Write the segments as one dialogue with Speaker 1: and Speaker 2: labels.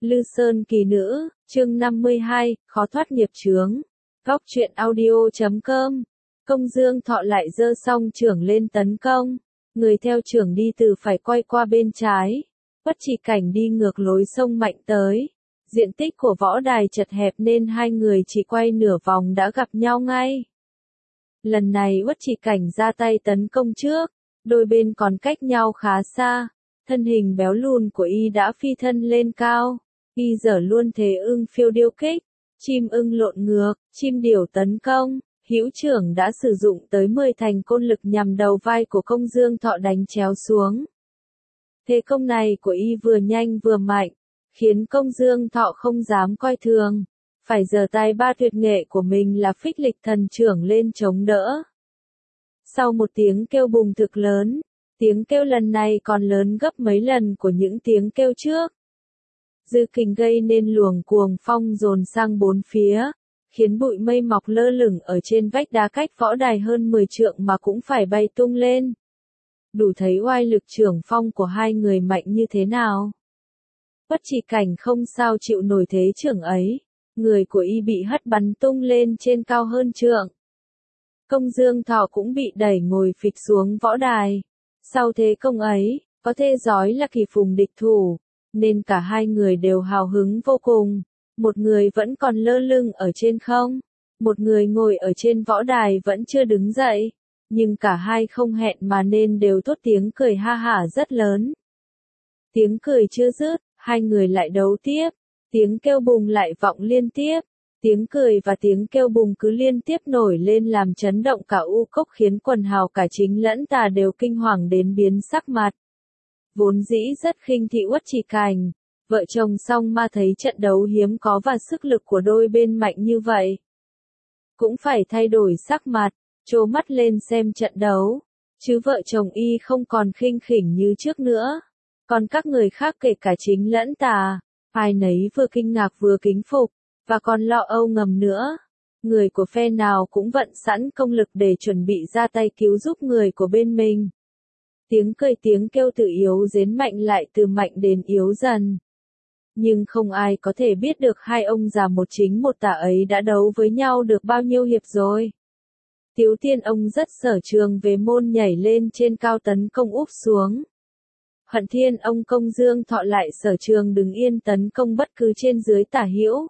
Speaker 1: Lư Sơn kỳ nữ, chương 52, khó thoát nghiệp chướng. Góc truyện audio.com. Công Dương Thọ lại giơ song chưởng lên tấn công. Người theo chưởng đi từ phải quay qua bên trái. Uất Chỉ Cảnh đi ngược lối sông mạnh tới. Diện tích của võ đài chật hẹp nên hai người chỉ quay nửa vòng đã gặp nhau ngay. Lần này Uất Chỉ Cảnh ra tay tấn công trước. Đôi bên còn cách nhau khá xa. Thân hình béo lùn của y đã phi thân lên cao. Y giở luôn thế ưng phiêu điêu kích, chim ưng lộn ngược, chim điểu tấn công, hữu trưởng đã sử dụng tới 10 thành côn lực nhằm đầu vai của Công Dương Thọ đánh chéo xuống. Thế công này của y vừa nhanh vừa mạnh, khiến Công Dương Thọ không dám coi thường, phải giở tay ba tuyệt nghệ của mình là Phích Lịch Thần Chưởng lên chống đỡ. Sau một tiếng kêu bùng thực lớn, tiếng kêu lần này còn lớn gấp mấy lần của những tiếng kêu trước. Dư kình gây nên luồng cuồng phong dồn sang bốn phía, khiến bụi mây mọc lơ lửng ở trên vách đá cách võ đài hơn 10 trượng mà cũng phải bay tung lên. Đủ thấy oai lực chưởng phong của hai người mạnh như thế nào. Uất Chỉ Cảnh không sao chịu nổi thế chưởng ấy, người của y bị hất bắn tung lên trên cao hơn trượng. Công Dương Thọ cũng bị đẩy ngồi phịch xuống võ đài. Sau thế công ấy, có thể nói là kỳ phùng địch thủ, nên cả hai người đều hào hứng vô cùng. Một người vẫn còn lơ lửng ở trên không, một người ngồi ở trên võ đài vẫn chưa đứng dậy, nhưng cả hai không hẹn mà nên đều thốt tiếng cười ha hả rất lớn. Tiếng cười chưa dứt, hai người lại đấu tiếp, tiếng kêu bùng lại vọng liên tiếp, tiếng cười và tiếng kêu bùng cứ liên tiếp nổi lên làm chấn động cả U Cốc, khiến quần hào cả chính lẫn tà đều kinh hoàng đến biến sắc mặt. Vốn dĩ rất khinh thị Uất Chỉ Cảnh, vợ chồng song ma thấy trận đấu hiếm có và sức lực của đôi bên mạnh như vậy, cũng phải thay đổi sắc mặt, trố mắt lên xem trận đấu, chứ vợ chồng y không còn khinh khỉnh như trước nữa. Còn các người khác kể cả chính lẫn tà, ai nấy vừa kinh ngạc vừa kính phục, và còn lo âu ngầm nữa. Người của phe nào cũng vận sẵn công lực để chuẩn bị ra tay cứu giúp người của bên mình. Tiếng cười tiếng kêu từ yếu đến mạnh lại từ mạnh đến yếu dần. Nhưng không ai có thể biết được hai ông già một chính một tà ấy đã đấu với nhau được bao nhiêu hiệp rồi. Tiếu Tiên ông rất sở trường về môn nhảy lên trên cao tấn công úp xuống. Hận Thiên ông Công Dương Thọ lại sở trường đứng yên tấn công bất cứ trên dưới tả hữu.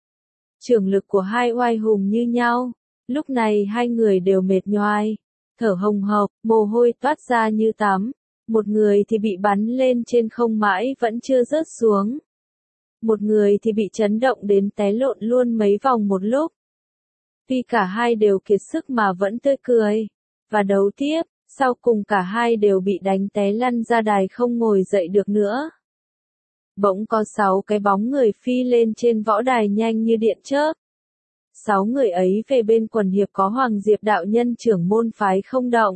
Speaker 1: Chưởng lực của hai oai hùng như nhau, lúc này hai người đều mệt nhoài, thở hồng hộc, mồ hôi toát ra như tắm. Một người thì bị bắn lên trên không mãi vẫn chưa rớt xuống. Một người thì bị chấn động đến té lộn luôn mấy vòng một lúc. Tuy cả hai đều kiệt sức mà vẫn tươi cười, và đấu tiếp, sau cùng cả hai đều bị đánh té lăn ra đài không ngồi dậy được nữa. Bỗng có 6 cái bóng người phi lên trên võ đài nhanh như điện chớp. 6 người ấy về bên quần hiệp có Hoàng Diệp đạo nhân trưởng môn phái Không Động,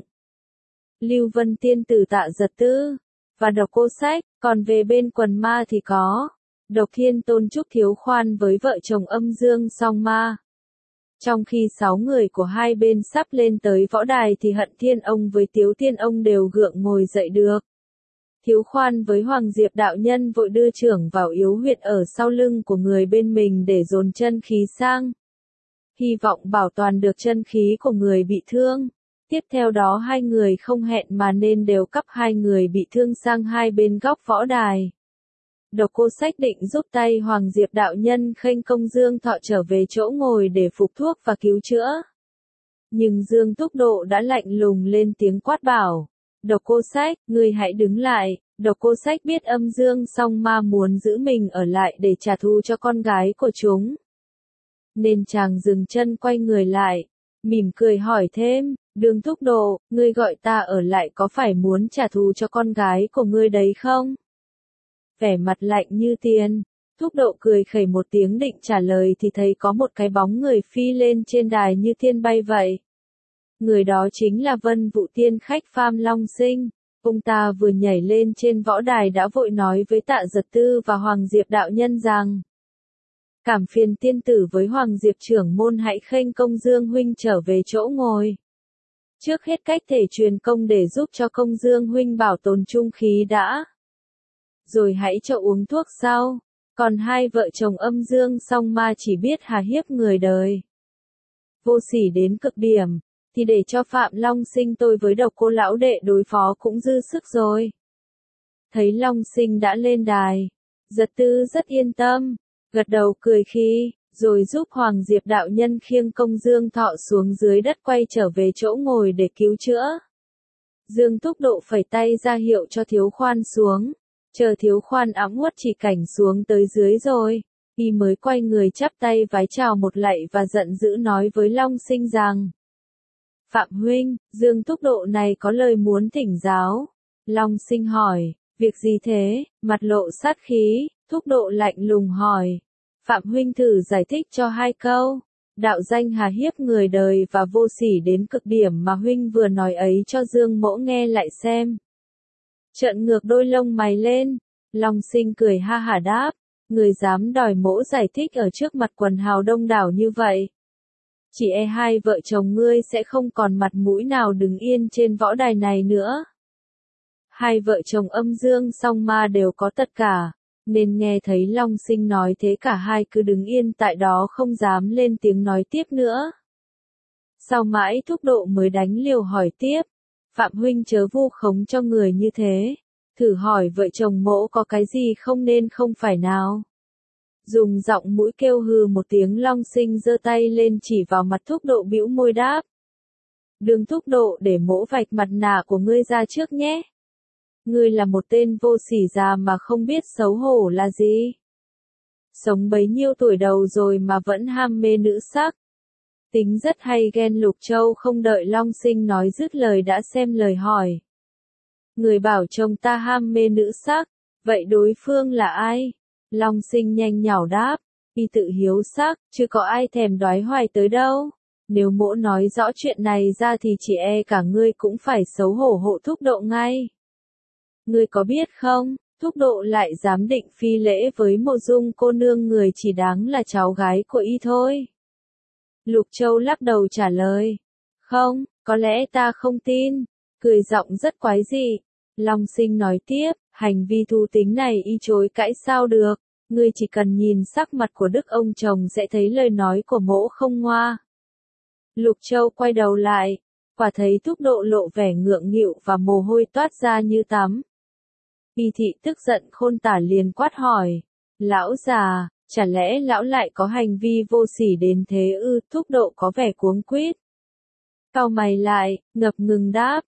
Speaker 1: Lưu Vân tiên tử Tạ Giật Tư, và Độc Cô Sách, còn về bên quần ma thì có Độc Thiên Tôn Trúc Thiếu Khoan với vợ chồng Âm Dương Song Ma. Trong khi 6 người của hai bên sắp lên tới võ đài thì Hận Thiên ông với Tiếu Tiên ông đều gượng ngồi dậy được. Thiếu Khoan với Hoàng Diệp đạo nhân vội đưa chưởng vào yếu huyệt ở sau lưng của người bên mình để dồn chân khí sang, hy vọng bảo toàn được chân khí của người bị thương. Tiếp theo đó hai người không hẹn mà nên đều cắp hai người bị thương sang hai bên góc võ đài. Độc Cô Sách định giúp tay Hoàng Diệp đạo nhân khênh Công Dương Thọ trở về chỗ ngồi để phục thuốc và cứu chữa. Nhưng Dương Túc Độ đã lạnh lùng lên tiếng quát bảo, Độc Cô Sách, ngươi hãy đứng lại. Độc Cô Sách biết Âm Dương Song Ma muốn giữ mình ở lại để trả thù cho con gái của chúng, nên chàng dừng chân quay người lại, mỉm cười hỏi thêm, Đường Thúc Độ, ngươi gọi ta ở lại có phải muốn trả thù cho con gái của ngươi đấy không? Vẻ mặt lạnh như tiền, Thúc Độ cười khẩy một tiếng định trả lời thì thấy có một cái bóng người phi lên trên đài như thiên bay vậy. Người đó chính là Vân Vũ Tiên khách Pham Long Sinh. Ông ta vừa nhảy lên trên võ đài đã vội nói với Tạ Giật Tư và Hoàng Diệp đạo nhân rằng, cảm phiền tiên tử với Hoàng Diệp trưởng môn hãy khênh Công Dương huynh trở về chỗ ngồi. Trước hết cách thể truyền công để giúp cho Công Dương huynh bảo tồn trung khí đã, rồi hãy cho uống thuốc sau. Còn hai vợ chồng Âm Dương Song Ma chỉ biết hà hiếp người đời. Vô sỉ đến cực điểm, thì để cho Phạm Long Sinh tôi với Độc Cô lão đệ đối phó cũng dư sức rồi. Thấy Long Sinh đã lên đài, Giật Tư rất yên tâm, gật đầu cười khi, rồi giúp Hoàng Diệp đạo nhân khiêng công Dương Thọ xuống dưới đất quay trở về chỗ ngồi để cứu chữa. Dương Túc Độ phẩy tay ra hiệu cho Thiếu Khoan xuống, chờ Thiếu Khoan ẵm uất chỉ cảnh xuống tới dưới rồi, y mới quay người chắp tay vái chào một lạy và giận dữ nói với Long Sinh rằng: Phạm huynh, Dương Túc Độ này có lời muốn thỉnh giáo. Long Sinh hỏi, việc gì thế? Mặt lộ sát khí, Túc Độ lạnh lùng hỏi. Phạm huynh thử giải thích cho hai câu. Đạo danh hà hiếp người đời và vô sỉ đến cực điểm mà huynh vừa nói ấy cho Dương Mỗ nghe lại xem. Trợn ngược đôi lông mày lên, Long Sinh cười ha hả đáp, người dám đòi mỗ giải thích ở trước mặt quần hào đông đảo như vậy. Chỉ e hai vợ chồng ngươi sẽ không còn mặt mũi nào đứng yên trên võ đài này nữa. Hai vợ chồng Âm Dương Song Ma đều có tất cả, nên nghe thấy Long Sinh nói thế cả hai cứ đứng yên tại đó không dám lên tiếng nói tiếp nữa. Sau mãi Thúc Độ mới đánh liều hỏi tiếp, Phạm huynh chớ vu khống cho người như thế, thử hỏi vợ chồng mỗ có cái gì không nên không phải nào. Dùng giọng mũi kêu hừ một tiếng, Long Sinh giơ tay lên chỉ vào mặt Thúc Độ bĩu môi đáp. Đừng Thúc Độ, để mỗ vạch mặt nạ của ngươi ra trước nhé. Ngươi là một tên vô sỉ già mà không biết xấu hổ là gì. Sống bấy nhiêu tuổi đầu rồi mà vẫn ham mê nữ sắc. Tính rất hay ghen. Lục Châu không đợi Long Sinh nói dứt lời đã xem lời hỏi. Người bảo chồng ta ham mê nữ sắc, vậy đối phương là ai? Long Sinh nhanh nhảu đáp, y tự hiếu sắc, chứ có ai thèm đoái hoài tới đâu. Nếu mỗ nói rõ chuyện này ra thì chỉ e cả ngươi cũng phải xấu hổ hộ Thúc Độ ngay. Ngươi có biết không, Thúc Độ lại dám định phi lễ với Mộ Dung cô nương, người chỉ đáng là cháu gái của y thôi. Lục Châu lắc đầu trả lời, không, có lẽ ta không tin, cười giọng rất quái dị. Long Sinh nói tiếp, hành vi thú tính này y chối cãi sao được, ngươi chỉ cần nhìn sắc mặt của Đức ông chồng sẽ thấy lời nói của mỗ không ngoa. Lục Châu quay đầu lại, quả thấy Thúc Độ lộ vẻ ngượng nghịu và mồ hôi toát ra như tắm. Y thị tức giận khôn tả liền quát hỏi, lão già, chả lẽ lão lại có hành vi vô sỉ đến thế ư? Thúc Độ có vẻ cuống quýt. Cau mày lại, ngập ngừng đáp,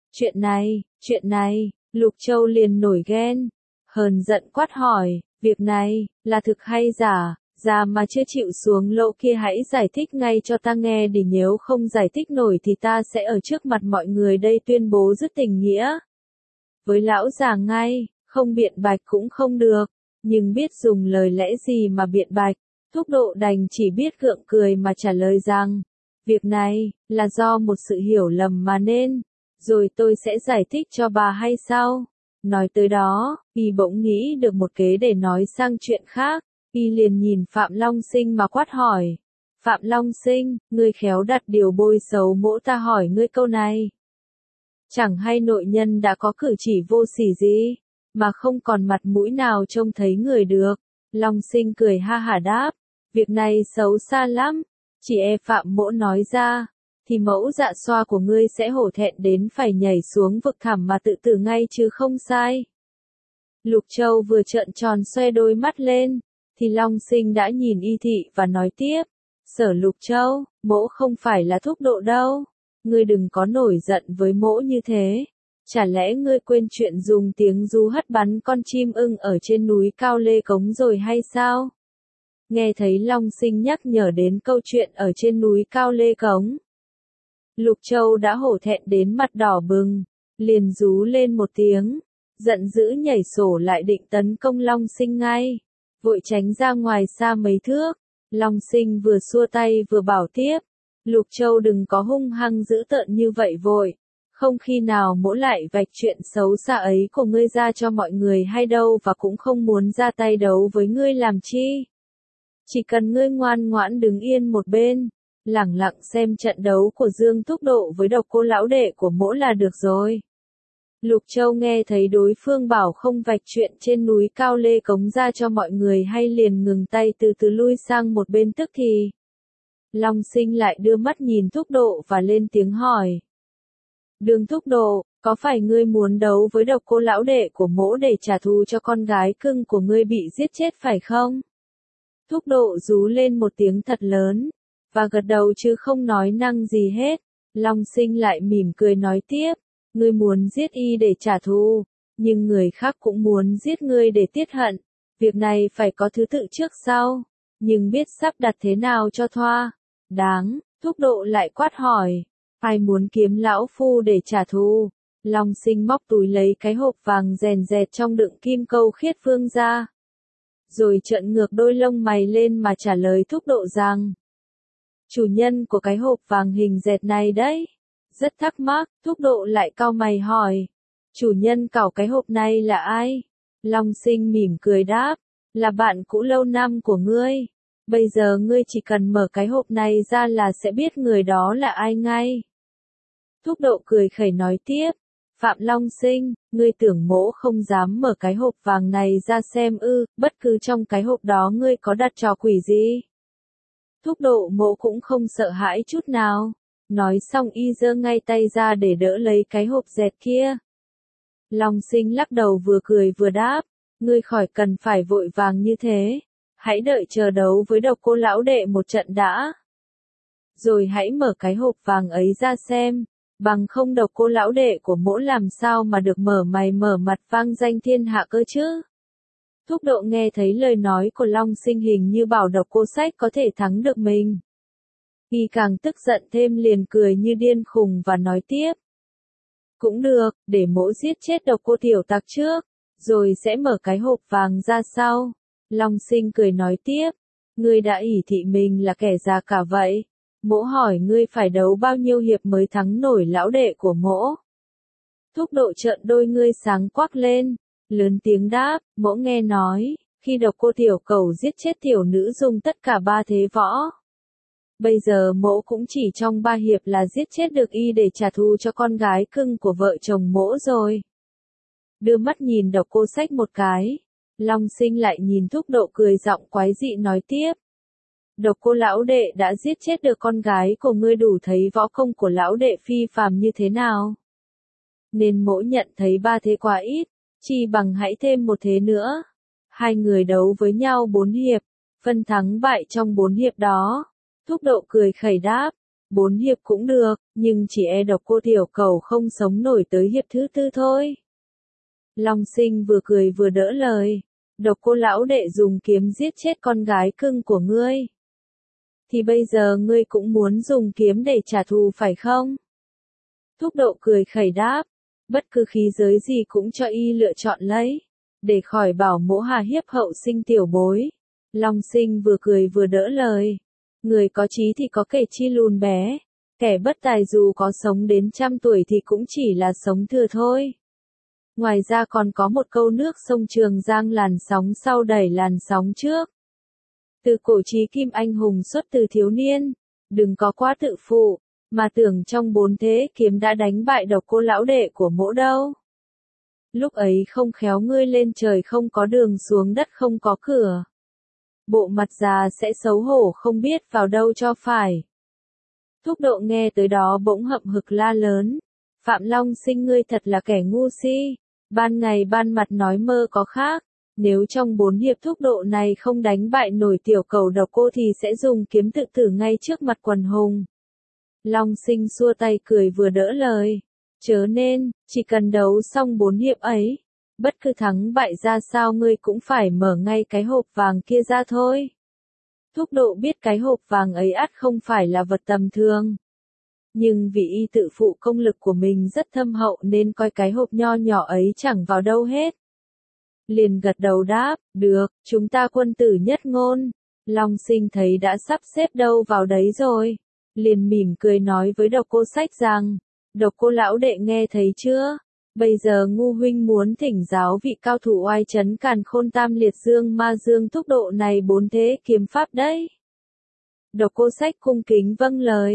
Speaker 1: chuyện này, Lục Châu liền nổi ghen, hờn giận quát hỏi, việc này, là thực hay giả, già mà chưa chịu xuống lỗ kia hãy giải thích ngay cho ta nghe đi, nếu không giải thích nổi thì ta sẽ ở trước mặt mọi người đây tuyên bố dứt tình nghĩa. Với lão già ngay, không biện bạch cũng không được, nhưng biết dùng lời lẽ gì mà biện bạch, Thúc Độ đành chỉ biết gượng cười mà trả lời rằng, việc này, là do một sự hiểu lầm mà nên, rồi tôi sẽ giải thích cho bà hay sau. Nói tới đó, y bỗng nghĩ được một kế để nói sang chuyện khác, y liền nhìn Phạm Long Sinh mà quát hỏi. Phạm Long Sinh, ngươi khéo đặt điều bôi xấu mỗ, ta hỏi ngươi câu này. Chẳng hay nội nhân đã có cử chỉ vô sỉ gì, mà không còn mặt mũi nào trông thấy người được. Long Sinh cười ha hả đáp, việc này xấu xa lắm, chỉ e Phạm mỗ nói ra, thì mẫu dạ xoa của ngươi sẽ hổ thẹn đến phải nhảy xuống vực thẳm mà tự tử ngay chứ không sai. Lục Châu vừa trợn tròn xoe đôi mắt lên, thì Long Sinh đã nhìn y thị và nói tiếp, Sở Lục Châu, mỗ không phải là Thúc Độ đâu, ngươi đừng có nổi giận với mỗ như thế. Chả lẽ ngươi quên chuyện dùng tiếng ru hất bắn con chim ưng ở trên núi Cao Lê Cống rồi hay sao? Nghe thấy Long Sinh nhắc nhở đến câu chuyện ở trên núi Cao Lê Cống, Lục Châu đã hổ thẹn đến mặt đỏ bừng, liền rú lên một tiếng, giận dữ nhảy sổ lại định tấn công Long Sinh ngay, vội tránh ra ngoài xa mấy thước. Long Sinh vừa xua tay vừa bảo tiếp, Lục Châu đừng có hung hăng dữ tợn như vậy vội, không khi nào mỗ lại vạch chuyện xấu xa ấy của ngươi ra cho mọi người hay đâu, và cũng không muốn ra tay đấu với ngươi làm chi. Chỉ cần ngươi ngoan ngoãn đứng yên một bên, lẳng lặng xem trận đấu của Dương Thúc Độ với Độc Cô lão đệ của mỗ là được rồi. Lục Châu nghe thấy đối phương bảo không vạch chuyện trên núi Cao Lê Cống ra cho mọi người hay liền ngừng tay từ từ lui sang một bên tức thì. Long Sinh lại đưa mắt nhìn Thúc Độ và lên tiếng hỏi. Đường Thúc Độ, có phải ngươi muốn đấu với Độc Cô lão đệ của mỗ để trả thù cho con gái cưng của ngươi bị giết chết phải không? Thúc Độ rú lên một tiếng thật lớn, và gật đầu chứ không nói năng gì hết. Long Sinh lại mỉm cười nói tiếp, ngươi muốn giết y để trả thù, nhưng người khác cũng muốn giết ngươi để tiết hận. Việc này phải có thứ tự trước sau, nhưng biết sắp đặt thế nào cho thỏa đáng. Thúc Độ lại quát hỏi, ai muốn kiếm lão phu để trả thù? Long Sinh móc túi lấy cái hộp vàng rèn rẹt trong đựng kim câu khiết phương ra. Rồi trợn ngược đôi lông mày lên mà trả lời Thúc Độ rằng, chủ nhân của cái hộp vàng hình dẹt này đấy. Rất thắc mắc, Thúc Độ lại cau mày hỏi, chủ nhân cảo cái hộp này là ai? Long Sinh mỉm cười đáp, là bạn cũ lâu năm của ngươi. Bây giờ ngươi chỉ cần mở cái hộp này ra là sẽ biết người đó là ai ngay. Thúc Độ cười khẩy nói tiếp, Phạm Long Sinh, ngươi tưởng mỗ không dám mở cái hộp vàng này ra xem ư? Bất cứ trong cái hộp đó ngươi có đặt trò quỷ gì? Thúc Độ mỗ cũng không sợ hãi chút nào. Nói xong y giơ ngay tay ra để đỡ lấy cái hộp dẹt kia. Long Sinh lắc đầu vừa cười vừa đáp, ngươi khỏi cần phải vội vàng như thế. Hãy đợi chờ đấu với Độc Cô lão đệ một trận đã. Rồi hãy mở cái hộp vàng ấy ra xem, bằng không Độc Cô lão đệ của mỗ làm sao mà được mở mày mở mặt vang danh thiên hạ cơ chứ. Thúc Độ nghe thấy lời nói của Long Sinh hình như bảo Độc Cô Sách có thể thắng được mình. Y càng tức giận thêm liền cười như điên khùng và nói tiếp. Cũng được, để mỗ giết chết Độc Cô tiểu tặc trước, rồi sẽ mở cái hộp vàng ra sau. Long Sinh cười nói tiếp, ngươi đã ỷ thị mình là kẻ già cả vậy. Mỗ hỏi ngươi phải đấu bao nhiêu hiệp mới thắng nổi lão đệ của mỗ? Thúc Độ trợn đôi ngươi sáng quắc lên, lớn tiếng đáp, mỗ nghe nói, khi Độc Cô tiểu cẩu giết chết tiểu nữ dùng tất cả 3 thế võ. Bây giờ mỗ cũng chỉ trong 3 hiệp là giết chết được y để trả thù cho con gái cưng của vợ chồng mỗ rồi. Đưa mắt nhìn Độc Cô Sách một cái, Long Sinh lại nhìn Thúc Độ cười giọng quái dị nói tiếp. Độc Cô lão đệ đã giết chết được con gái của ngươi đủ thấy võ công của lão đệ phi phàm như thế nào. Nên mỗ nhận thấy 3 thế quá ít, chi bằng hãy thêm một thế nữa. Hai người đấu với nhau 4 hiệp, phân thắng bại trong 4 hiệp đó. Thúc Độ cười khẩy đáp, 4 hiệp cũng được, nhưng chỉ e Độc Cô tiểu cẩu không sống nổi tới hiệp thứ 4 thôi. Long Sinh vừa cười vừa đỡ lời, Độc Cô lão đệ dùng kiếm giết chết con gái cưng của ngươi. Thì bây giờ ngươi cũng muốn dùng kiếm để trả thù phải không? Thúc Độ cười khẩy đáp, bất cứ khí giới gì cũng cho y lựa chọn lấy, để khỏi bảo mỗ hà hiếp hậu sinh tiểu bối. Long Sinh vừa cười vừa đỡ lời, người có chí thì có kẻ chi lùn bé, kẻ bất tài dù có sống đến 100 tuổi thì cũng chỉ là sống thừa thôi. Ngoài ra còn có một câu nước sông Trường Giang làn sóng sau đẩy làn sóng trước. Từ cổ chí kim anh hùng xuất từ thiếu niên, đừng có quá tự phụ, mà tưởng trong 4 thế kiếm đã đánh bại Độc Cô lão đệ của mỗ đâu. Lúc ấy không khéo ngươi lên trời không có đường xuống đất không có cửa. Bộ mặt già sẽ xấu hổ không biết vào đâu cho phải. Thúc Độ nghe tới đó bỗng hậm hực la lớn, Phạm Long Sinh ngươi thật là kẻ ngu si, ban ngày ban mặt nói mơ có khác. Nếu trong 4 hiệp Thúc Độ này không đánh bại nổi tiểu cẩu Độc Cô thì sẽ dùng kiếm tự tử ngay trước mặt quần hùng. Long Sinh xua tay cười vừa đỡ lời, chớ nên, chỉ cần đấu xong 4 hiệp ấy, bất cứ thắng bại ra sao ngươi cũng phải mở ngay cái hộp vàng kia ra thôi. Thúc Độ biết cái hộp vàng ấy ắt không phải là vật tầm thường. Nhưng vì y tự phụ công lực của mình rất thâm hậu nên coi cái hộp nho nhỏ ấy chẳng vào đâu hết. Liền gật đầu đáp, được, chúng ta quân tử nhất ngôn. Long Sinh thấy đã sắp xếp đâu vào đấy rồi. Liền mỉm cười nói với Độc Cô Sách rằng, Độc Cô lão đệ nghe thấy chưa? Bây giờ ngu huynh muốn thỉnh giáo vị cao thủ oai trấn càn khôn tam liệt dương ma dương Thúc Độ này 4 thế kiếm pháp đấy. Độc Cô Sách cung kính vâng lời.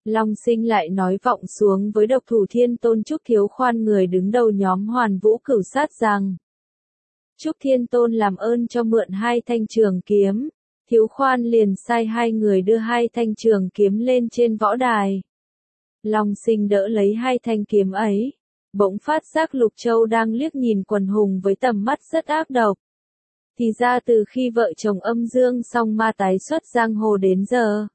Speaker 1: Long Sinh lại nói vọng xuống với độc thủ Thiên Tôn Trúc Thiếu Khoan người đứng đầu nhóm Hoàn Vũ Cửu Sát rằng: Trúc Thiên Tôn làm ơn cho mượn 2 thanh trường kiếm. Thiếu Khoan liền sai 2 người đưa 2 thanh trường kiếm lên trên võ đài. Long Sinh đỡ lấy 2 thanh kiếm ấy, bỗng phát giác Lục Châu đang liếc nhìn quần hùng với tầm mắt rất ác độc. Thì ra từ khi vợ chồng Âm Dương Song Ma tái xuất giang hồ đến giờ,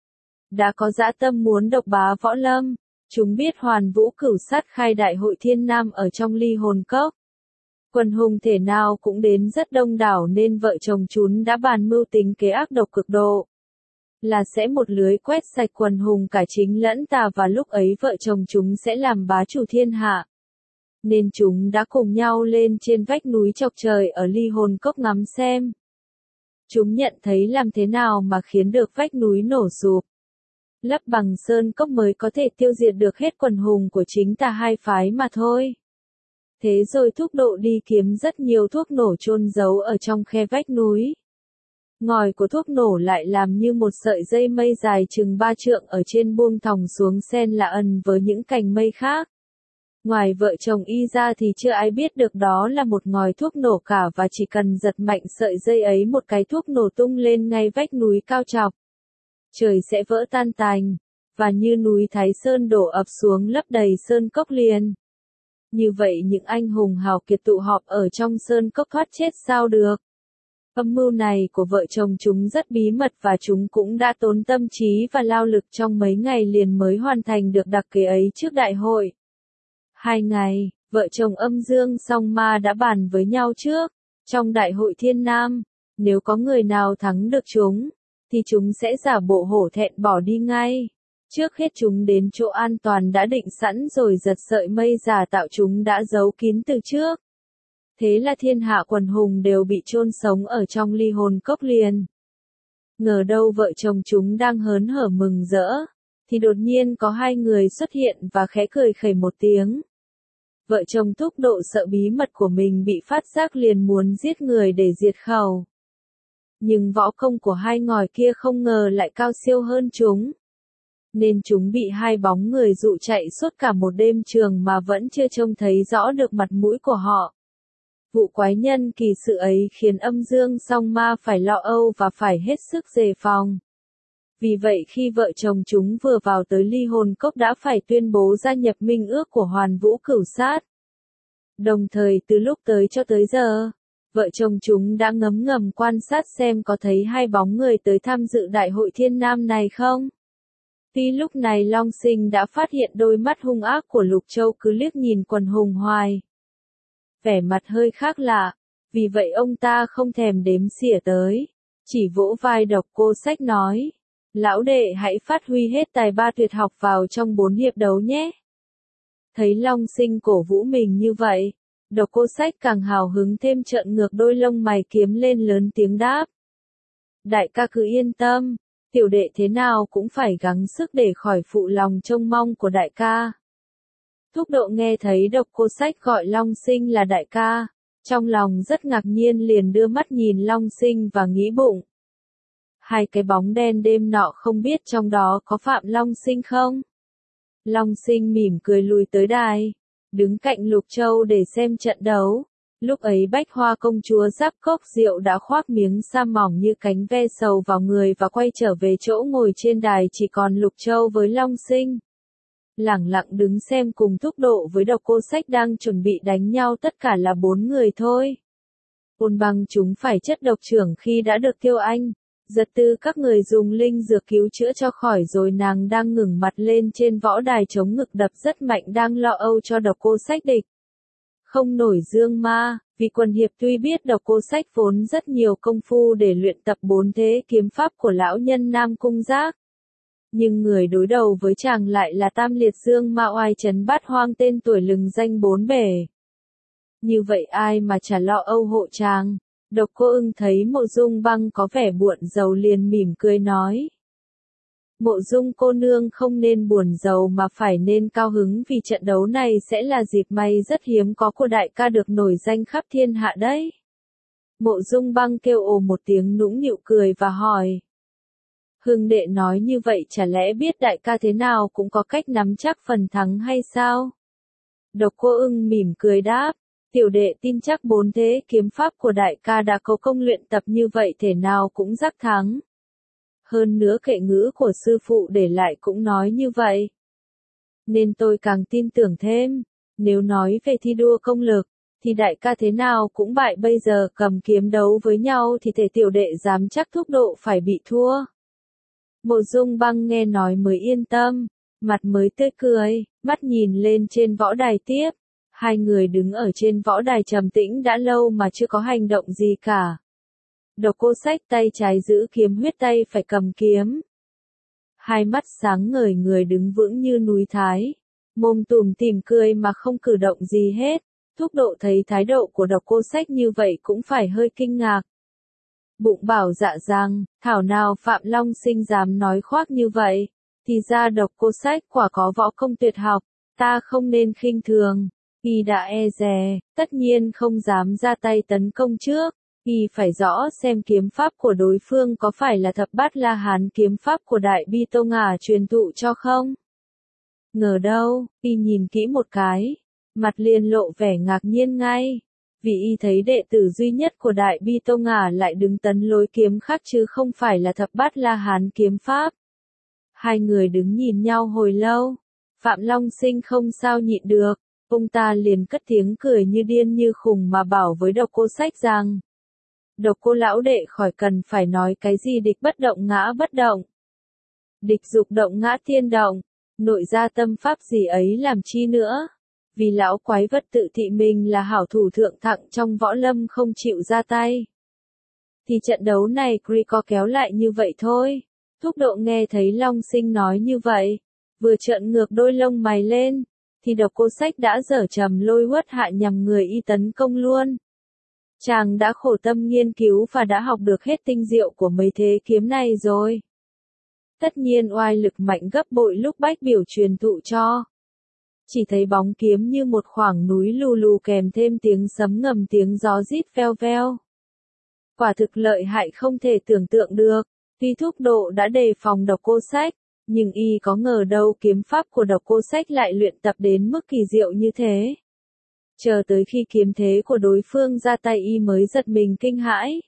Speaker 1: đã có dã tâm muốn độc bá võ lâm. Chúng biết Hoàn Vũ Cửu Sát khai đại hội Thiên Nam ở trong Ly Hồn Cốc. Quần hùng thể nào cũng đến rất đông đảo nên vợ chồng chúng đã bàn mưu tính kế ác độc cực độ. Là sẽ một lưới quét sạch quần hùng cả chính lẫn tà và lúc ấy vợ chồng chúng sẽ làm bá chủ thiên hạ. Nên chúng đã cùng nhau lên trên vách núi chọc trời ở Ly Hồn Cốc ngắm xem. Chúng nhận thấy làm thế nào mà khiến được vách núi nổ sụp, lấp bằng sơn cốc mới có thể tiêu diệt được hết quần hùng của chính tà hai phái mà thôi. Thế rồi thúc độ đi kiếm rất nhiều thuốc nổ chôn giấu ở trong khe vách núi. Ngòi của thuốc nổ lại làm như một sợi dây mây dài chừng 3 trượng ở trên buông thòng xuống xen lạ ẩn với những cành mây khác. Ngoài vợ chồng y ra thì chưa ai biết được đó là một ngòi thuốc nổ cả và chỉ cần giật mạnh sợi dây ấy một cái thuốc nổ tung lên ngay vách núi cao chọc. Trời sẽ vỡ tan tành, và như núi Thái Sơn đổ ập xuống lấp đầy sơn cốc liền. Như vậy những anh hùng hào kiệt tụ họp ở trong sơn cốc thoát chết sao được. Âm mưu này của vợ chồng chúng rất bí mật và chúng cũng đã tốn tâm trí và lao lực trong mấy ngày liền mới hoàn thành được đặc kế ấy trước đại hội. 2 ngày, vợ chồng Âm Dương Song Ma đã bàn với nhau trước, trong đại hội Thiên Nam, nếu có người nào thắng được chúng, thì chúng sẽ giả bộ hổ thẹn bỏ đi ngay. Trước hết chúng đến chỗ an toàn đã định sẵn rồi giật sợi mây giả tạo chúng đã giấu kín từ trước. Thế là thiên hạ quần hùng đều bị chôn sống ở trong Ly Hồn Cốc liền. Ngờ đâu vợ chồng chúng đang hớn hở mừng rỡ, thì đột nhiên có 2 người xuất hiện và khẽ cười khẩy một tiếng. Vợ chồng Thúc Độ sợ bí mật của mình bị phát giác liền muốn giết người để diệt khẩu. Nhưng võ công của 2 ngòi kia không ngờ lại cao siêu hơn chúng. Nên chúng bị 2 bóng người dụ chạy suốt cả một đêm trường mà vẫn chưa trông thấy rõ được mặt mũi của họ. Vụ quái nhân kỳ sự ấy khiến Âm Dương Song Ma phải lo âu và phải hết sức đề phòng. Vì vậy khi vợ chồng chúng vừa vào tới Ly Hồn Cốc đã phải tuyên bố gia nhập minh ước của Hoàn Vũ Cửu Sát. Đồng thời từ lúc tới cho tới giờ, vợ chồng chúng đã ngấm ngầm quan sát xem có thấy 2 bóng người tới tham dự đại hội Thiên Nam này không. Tuy lúc này Long Sinh đã phát hiện đôi mắt hung ác của Lục Châu cứ liếc nhìn quần hùng hoài. Vẻ mặt hơi khác lạ, vì vậy ông ta không thèm đếm xỉa tới, chỉ vỗ vai Độc Cô Sách nói: Lão đệ hãy phát huy hết tài ba tuyệt học vào trong 4 hiệp đấu nhé. Thấy Long Sinh cổ vũ mình như vậy, Độc Cô Sách càng hào hứng thêm trợn ngược đôi lông mày kiếm lên lớn tiếng đáp: Đại ca cứ yên tâm, tiểu đệ thế nào cũng phải gắng sức để khỏi phụ lòng trông mong của đại ca. Thúc Độ nghe thấy Độc Cô Sách gọi Long Sinh là đại ca, trong lòng rất ngạc nhiên liền đưa mắt nhìn Long Sinh và nghĩ bụng: 2 cái bóng đen đêm nọ không biết trong đó có Phạm Long Sinh không? Long Sinh mỉm cười lùi tới đài, đứng cạnh Lục Châu để xem trận đấu. Lúc ấy Bách Hoa công chúa Giáp Cốc Diệu đã khoác miếng sa mỏng như cánh ve sầu vào người và quay trở về chỗ ngồi trên đài, chỉ còn Lục Châu với Long Sinh lẳng lặng đứng xem cùng Thúc Độ với Độc Cô Sách đang chuẩn bị đánh nhau, tất cả là 4 người thôi. Ôn Bằng chúng phải chất độc trưởng khi đã được Tiêu Anh, Giật Tư các người dùng linh dược cứu chữa cho khỏi rồi, nàng đang ngẩng mặt lên trên võ đài chống ngực đập rất mạnh đang lo âu cho Độc Cô Sách địch không nổi dương ma, vì quần hiệp tuy biết Độc Cô Sách vốn rất nhiều công phu để luyện tập 4 thế kiếm pháp của lão nhân Nam Cung Giác. Nhưng người đối đầu với chàng lại là Tam Liệt Dương Ma oai trấn Bát Hoang, tên tuổi lừng danh 4 bể. Như vậy ai mà chả lo âu hộ chàng. Độc Cô Ưng thấy Mộ Dung Băng có vẻ buồn rầu liền mỉm cười nói: Mộ Dung cô nương không nên buồn rầu mà phải nên cao hứng, vì trận đấu này sẽ là dịp may rất hiếm có của đại ca được nổi danh khắp thiên hạ đấy. Mộ Dung Băng kêu ồ một tiếng nũng nịu cười và hỏi: Hưng đệ nói như vậy chả lẽ biết đại ca thế nào cũng có cách nắm chắc phần thắng hay sao? Độc Cô Ưng mỉm cười đáp, tiểu đệ tin chắc 4 thế kiếm pháp của đại ca đã có công luyện tập như vậy thể nào cũng dắc thắng. Hơn nữa kệ ngữ của sư phụ để lại cũng nói như vậy. Nên tôi càng tin tưởng thêm, nếu nói về thi đua công lực, thì đại ca thế nào cũng bại, bây giờ cầm kiếm đấu với nhau thì thể tiểu đệ dám chắc Thúc Độ phải bị thua. Mộ Dung Băng nghe nói mới yên tâm, mặt mới tươi cười, mắt nhìn lên trên võ đài tiếp. Hai người đứng ở trên võ đài trầm tĩnh đã lâu mà chưa có hành động gì cả. Độc Cô Sách tay trái giữ kiếm, huyết tay phải cầm kiếm. Hai mắt sáng ngời, người đứng vững như núi Thái, mồm tùm tìm cười mà không cử động gì hết. Thúc Độ thấy thái độ của Độc Cô Sách như vậy cũng phải hơi kinh ngạc. Bụng bảo dạ rằng, thảo nào Phạm Long Sinh dám nói khoác như vậy, thì ra Độc Cô Sách quả có võ công tuyệt học, ta không nên khinh thường. Y đã e dè, tất nhiên không dám ra tay tấn công trước, y phải rõ xem kiếm pháp của đối phương có phải là Thập Bát La Hán kiếm pháp của Đại Bi Tô Ngả truyền thụ cho không. Ngờ đâu, y nhìn kỹ một cái, mặt liền lộ vẻ ngạc nhiên ngay, vì y thấy đệ tử duy nhất của Đại Bi Tô Ngả lại đứng tấn lối kiếm khác chứ không phải là Thập Bát La Hán kiếm pháp. Hai người đứng nhìn nhau hồi lâu, Phạm Long Sinh không sao nhịn được, ông ta liền cất tiếng cười như điên như khùng mà bảo với Độc Cô Sách rằng: Độc Cô lão đệ khỏi cần phải nói cái gì địch bất động ngã bất động. Địch dục động ngã thiên động, nội gia tâm pháp gì ấy làm chi nữa. Vì lão quái vật tự thị mình là hảo thủ thượng thặng trong võ lâm không chịu ra tay. Thì trận đấu này có kéo lại như vậy thôi. Thúc Độ nghe thấy Long Sinh nói như vậy, vừa trợn ngược đôi lông mày lên, thì Độc Cô Sách đã giở trầm lôi huất hạ nhằm người y tấn công luôn. Chàng đã khổ tâm nghiên cứu và đã học được hết tinh diệu của mấy thế kiếm này rồi. Tất nhiên oai lực mạnh gấp bội lúc Bách Biểu truyền thụ cho. Chỉ thấy bóng kiếm như một khoảng núi lù lù kèm thêm tiếng sấm ngầm, tiếng gió rít veo veo. Quả thực lợi hại không thể tưởng tượng được. Tuy Thúc Độ đã đề phòng Độc Cô Sách, nhưng y có ngờ đâu kiếm pháp của Độc Cô Sách lại luyện tập đến mức kỳ diệu như thế. Chờ tới khi kiếm thế của đối phương ra tay y mới giật mình kinh hãi.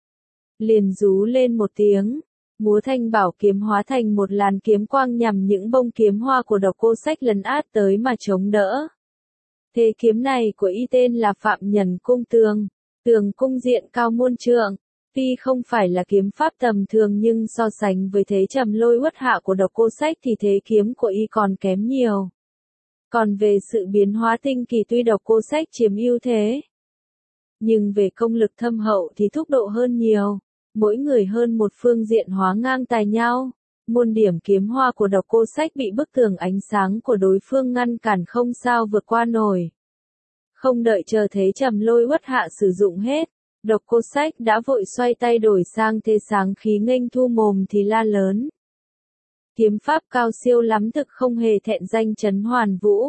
Speaker 1: Liền rú lên một tiếng, múa thanh bảo kiếm hóa thành một làn kiếm quang nhằm những bông kiếm hoa của Độc Cô Sách lấn át tới mà chống đỡ. Thế kiếm này của y tên là Phạm Nhân Cung Tường, tường cung diện cao muôn trượng. Tuy không phải là kiếm pháp tầm thường nhưng so sánh với thế trầm lôi uất hạ của Độc Cô Sách thì thế kiếm của y còn kém nhiều. Còn về sự biến hóa tinh kỳ tuy Độc Cô Sách chiếm ưu thế, nhưng về công lực thâm hậu thì Thúc Độ hơn nhiều. Mỗi người hơn một phương diện hóa ngang tài nhau. Muôn điểm kiếm hoa của Độc Cô Sách bị bức tường ánh sáng của đối phương ngăn cản không sao vượt qua nổi. Không đợi chờ thế trầm lôi uất hạ sử dụng hết, Độc Cô Sách đã vội xoay tay đổi sang thế sáng khí nghênh thu mồm thì la lớn. Kiếm pháp cao siêu lắm, thực không hề thẹn danh trấn hoàn vũ.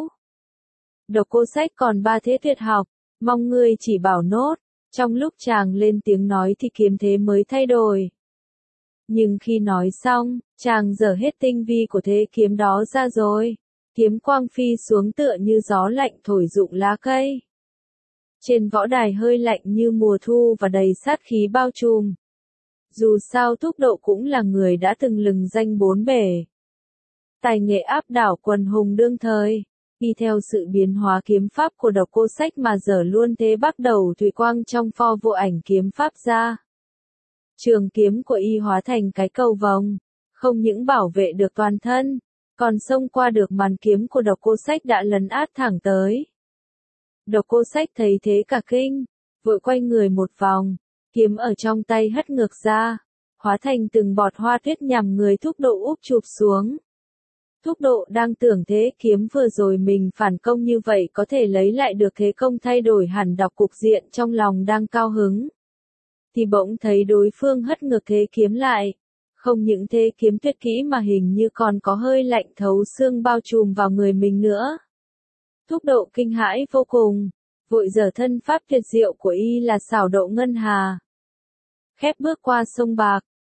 Speaker 1: Độc Cô Sách còn ba thế tuyệt học, mong ngươi chỉ bảo nốt. Trong lúc chàng lên tiếng nói thì kiếm thế mới thay đổi. Nhưng khi nói xong, chàng dở hết tinh vi của thế kiếm đó ra rồi. Kiếm quang phi xuống tựa như gió lạnh thổi rụng lá cây. Trên võ đài hơi lạnh như mùa thu và đầy sát khí bao trùm. Dù sao Thúc Độ cũng là người đã từng lừng danh bốn bể. Tài nghệ áp đảo quần hùng đương thời. Y theo sự biến hóa kiếm pháp của Độc Cô Sách mà dở luôn thế bắt đầu thủy quang trong pho vô ảnh kiếm pháp ra. Trường kiếm của y hóa thành cái cầu vồng, không những bảo vệ được toàn thân, còn xông qua được màn kiếm của Độc Cô Sách đã lấn át thẳng tới. Độc Cô Sách thấy thế cả kinh, vội quay người một vòng, kiếm ở trong tay hất ngược ra, hóa thành từng bọt hoa tuyết nhằm người Thúc Độ úp chụp xuống. Thúc Độ đang tưởng thế kiếm vừa rồi mình phản công như vậy có thể lấy lại được thế công, thay đổi hẳn đọc cục diện, trong lòng đang cao hứng. Thì bỗng thấy đối phương hất ngược thế kiếm lại. Không những thế kiếm tuyệt kỹ mà hình như còn có hơi lạnh thấu xương bao trùm vào người mình nữa. Thúc Độ kinh hãi vô cùng, vội giở thân pháp tuyệt diệu của y là xảo độ ngân hà. Khép bước qua sông bạc,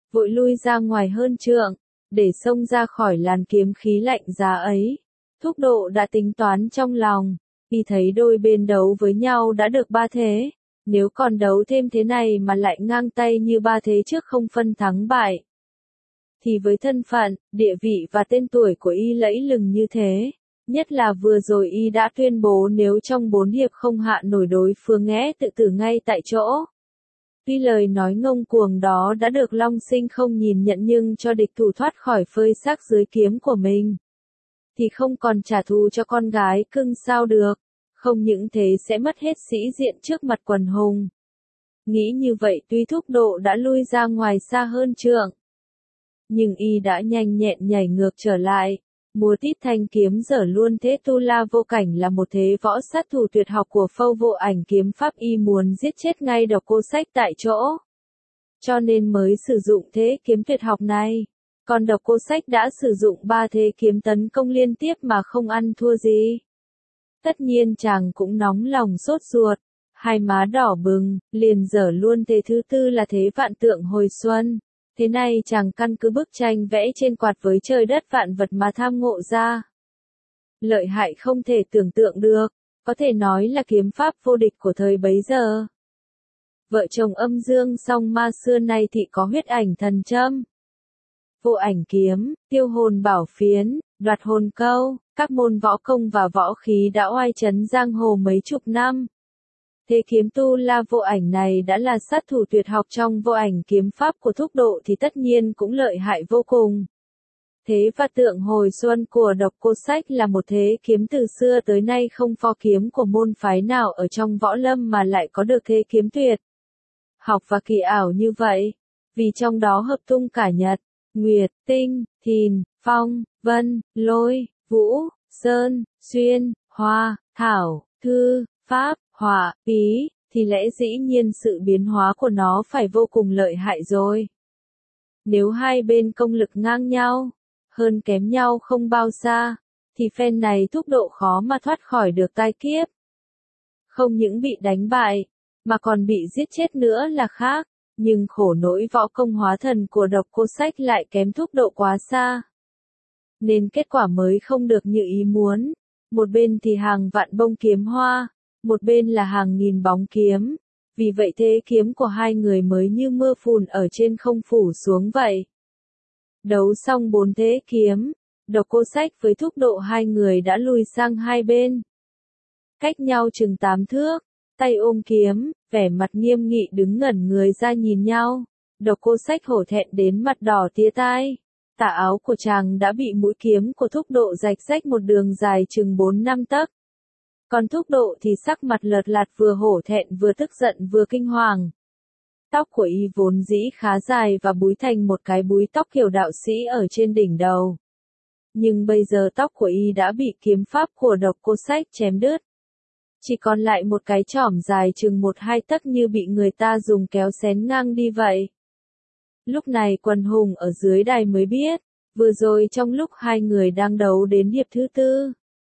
Speaker 1: vội lui ra ngoài hơn trượng, để xông ra khỏi làn kiếm khí lạnh giá ấy. Thúc Độ đã tính toán trong lòng, khi thấy đôi bên đấu với nhau đã được 3 thế, nếu còn đấu thêm thế này mà lại ngang tay như 3 thế trước không phân thắng bại, thì với thân phận, địa vị và tên tuổi của y lẫy lừng như thế, nhất là vừa rồi y đã tuyên bố nếu trong 4 hiệp không hạ nổi đối phương nghẽ tự tử ngay tại chỗ. Tuy lời nói ngông cuồng đó đã được Long Sinh không nhìn nhận nhưng cho địch thủ thoát khỏi phơi xác dưới kiếm của mình, thì không còn trả thù cho con gái cưng sao được, không những thế sẽ mất hết sĩ diện trước mặt quần hùng. Nghĩ như vậy tuy Thúc Độ đã lui ra ngoài xa hơn trượng, nhưng y đã nhanh nhẹn nhảy ngược trở lại, múa tít thanh kiếm giở luôn thế tu la vô cảnh là một thế võ sát thủ tuyệt học của Phâu Vô Ảnh kiếm pháp, y muốn giết chết ngay Độc Cô Sách tại chỗ, cho nên mới sử dụng thế kiếm tuyệt học này. Còn Độc Cô Sách đã sử dụng 3 thế kiếm tấn công liên tiếp mà không ăn thua gì. Tất nhiên chàng cũng nóng lòng sốt ruột, hai má đỏ bừng, liền dở luôn thế thứ tư là thế vạn tượng hồi xuân. Thế này chàng căn cứ bức tranh vẽ trên quạt với trời đất vạn vật mà tham ngộ ra. Lợi hại không thể tưởng tượng được, có thể nói là kiếm pháp vô địch của thời bấy giờ. Vợ chồng Âm Dương Song Ma xưa nay thì có huyết ảnh thần châm, vô ảnh kiếm, tiêu hồn bảo phiến, đoạt hồn câu, các môn võ công và võ khí đã oai chấn giang hồ mấy chục năm. Thế kiếm tu la vô ảnh này đã là sát thủ tuyệt học trong vô ảnh kiếm pháp của Thúc Độ thì tất nhiên cũng lợi hại vô cùng. Thế và tượng hồi xuân của Độc Cô Sách là một thế kiếm từ xưa tới nay không pho kiếm của môn phái nào ở trong võ lâm mà lại có được thế kiếm tuyệt học và kỳ ảo như vậy, vì trong đó hợp tung cả nhật, nguyệt, tinh, thìn, phong, vân, lôi, vũ, sơn, xuyên, hoa, thảo, thư, pháp, họa, ý, thì lẽ dĩ nhiên sự biến hóa của nó phải vô cùng lợi hại rồi. Nếu hai bên công lực ngang nhau, hơn kém nhau không bao xa, thì phen này Thúc Độ khó mà thoát khỏi được tai kiếp. Không những bị đánh bại, mà còn bị giết chết nữa là khác, nhưng khổ nỗi võ công hóa thần của Độc Cô Sách lại kém Thúc Độ quá xa. Nên kết quả mới không được như ý muốn, một bên thì hàng vạn bông kiếm hoa, một bên là hàng nghìn bóng kiếm, vì vậy thế kiếm của hai người mới như mưa phùn ở trên không phủ xuống vậy. Đấu xong 4 thế kiếm, Độc Cô Sách với Thúc Độ hai người đã lùi sang hai bên. Cách nhau chừng 8 thước, tay ôm kiếm, vẻ mặt nghiêm nghị đứng ngẩn người ra nhìn nhau. Độc Cô Sách hổ thẹn đến mặt đỏ tía tai. Tà áo của chàng đã bị mũi kiếm của Thúc Độ rạch rách một đường dài chừng 4-5 tấc. Còn Thúc Độ thì sắc mặt lợt lạt, vừa hổ thẹn vừa tức giận vừa kinh hoàng. Tóc của y vốn dĩ khá dài và búi thành một cái búi tóc kiểu đạo sĩ ở trên đỉnh đầu. Nhưng bây giờ tóc của y đã bị kiếm pháp của Độc Cô Sách chém đứt. Chỉ còn lại một cái chỏm dài chừng 1-2 tấc như bị người ta dùng kéo xén ngang đi vậy. Lúc này quần hùng ở dưới đài mới biết, vừa rồi trong lúc hai người đang đấu đến hiệp thứ tư,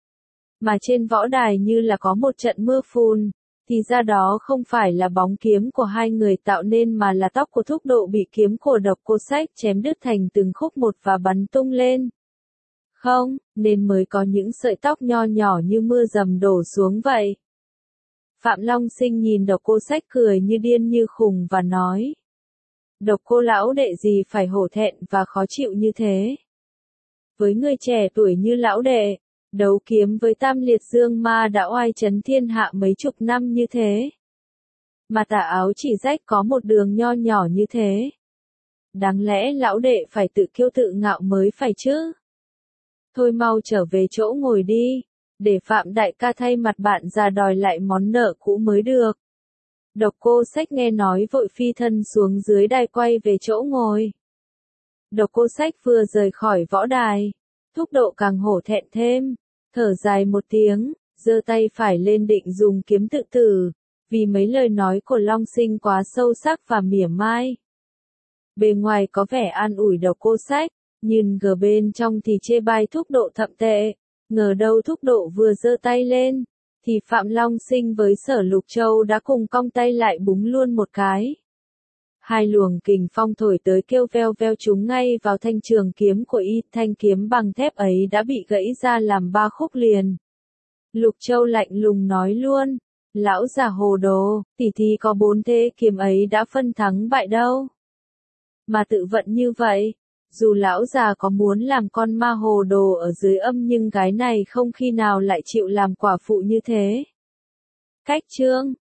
Speaker 1: mà trên võ đài như là có một trận mưa phùn, thì ra đó không phải là bóng kiếm của hai người tạo nên mà là tóc của Thúc Độ bị kiếm của Độc Cô Sách chém đứt thành từng khúc một và bắn tung lên. Không, nên mới có những sợi tóc nho nhỏ như mưa dầm đổ xuống vậy. Phạm Long Sinh nhìn Độc Cô Sách cười như điên như khùng và nói: Độc Cô lão đệ gì phải hổ thẹn và khó chịu như thế. Với người trẻ tuổi như lão đệ, đấu kiếm với Tam Liệt Dương Ma đã oai chấn thiên hạ mấy chục năm như thế. Mà tà áo chỉ rách có một đường nho nhỏ như thế. Đáng lẽ lão đệ phải tự kiêu tự ngạo mới phải chứ. Thôi mau trở về chỗ ngồi đi, để Phạm đại ca thay mặt bạn già đòi lại món nợ cũ mới được. Độc Cô Sách nghe nói vội phi thân xuống dưới đài quay về chỗ ngồi. Độc Cô Sách vừa rời khỏi võ đài, Thúc Độ càng hổ thẹn thêm, thở dài một tiếng, giơ tay phải lên định dùng kiếm tự tử, vì mấy lời nói của Long Sinh quá sâu sắc và mỉa mai. Bề ngoài có vẻ an ủi Độc Cô Sách, nhưng gờ bên trong thì chê bai Thúc Độ thậm tệ. Ngờ đâu Thúc Độ vừa giơ tay lên, thì Phạm Long Sinh với Sở Lục Châu đã cùng cong tay lại búng luôn một cái. Hai luồng kình phong thổi tới kêu veo veo trúng ngay vào thanh trường kiếm của y, thanh kiếm bằng thép ấy đã bị gãy ra làm ba khúc liền. Lục Châu lạnh lùng nói luôn, lão già hồ đồ, tỷ thì có 4 thế kiếm ấy đã phân thắng bại đâu. Mà tự vận như vậy, dù lão già có muốn làm con ma hồ đồ ở dưới âm nhưng gái này không khi nào lại chịu làm quả phụ như thế. Cách chương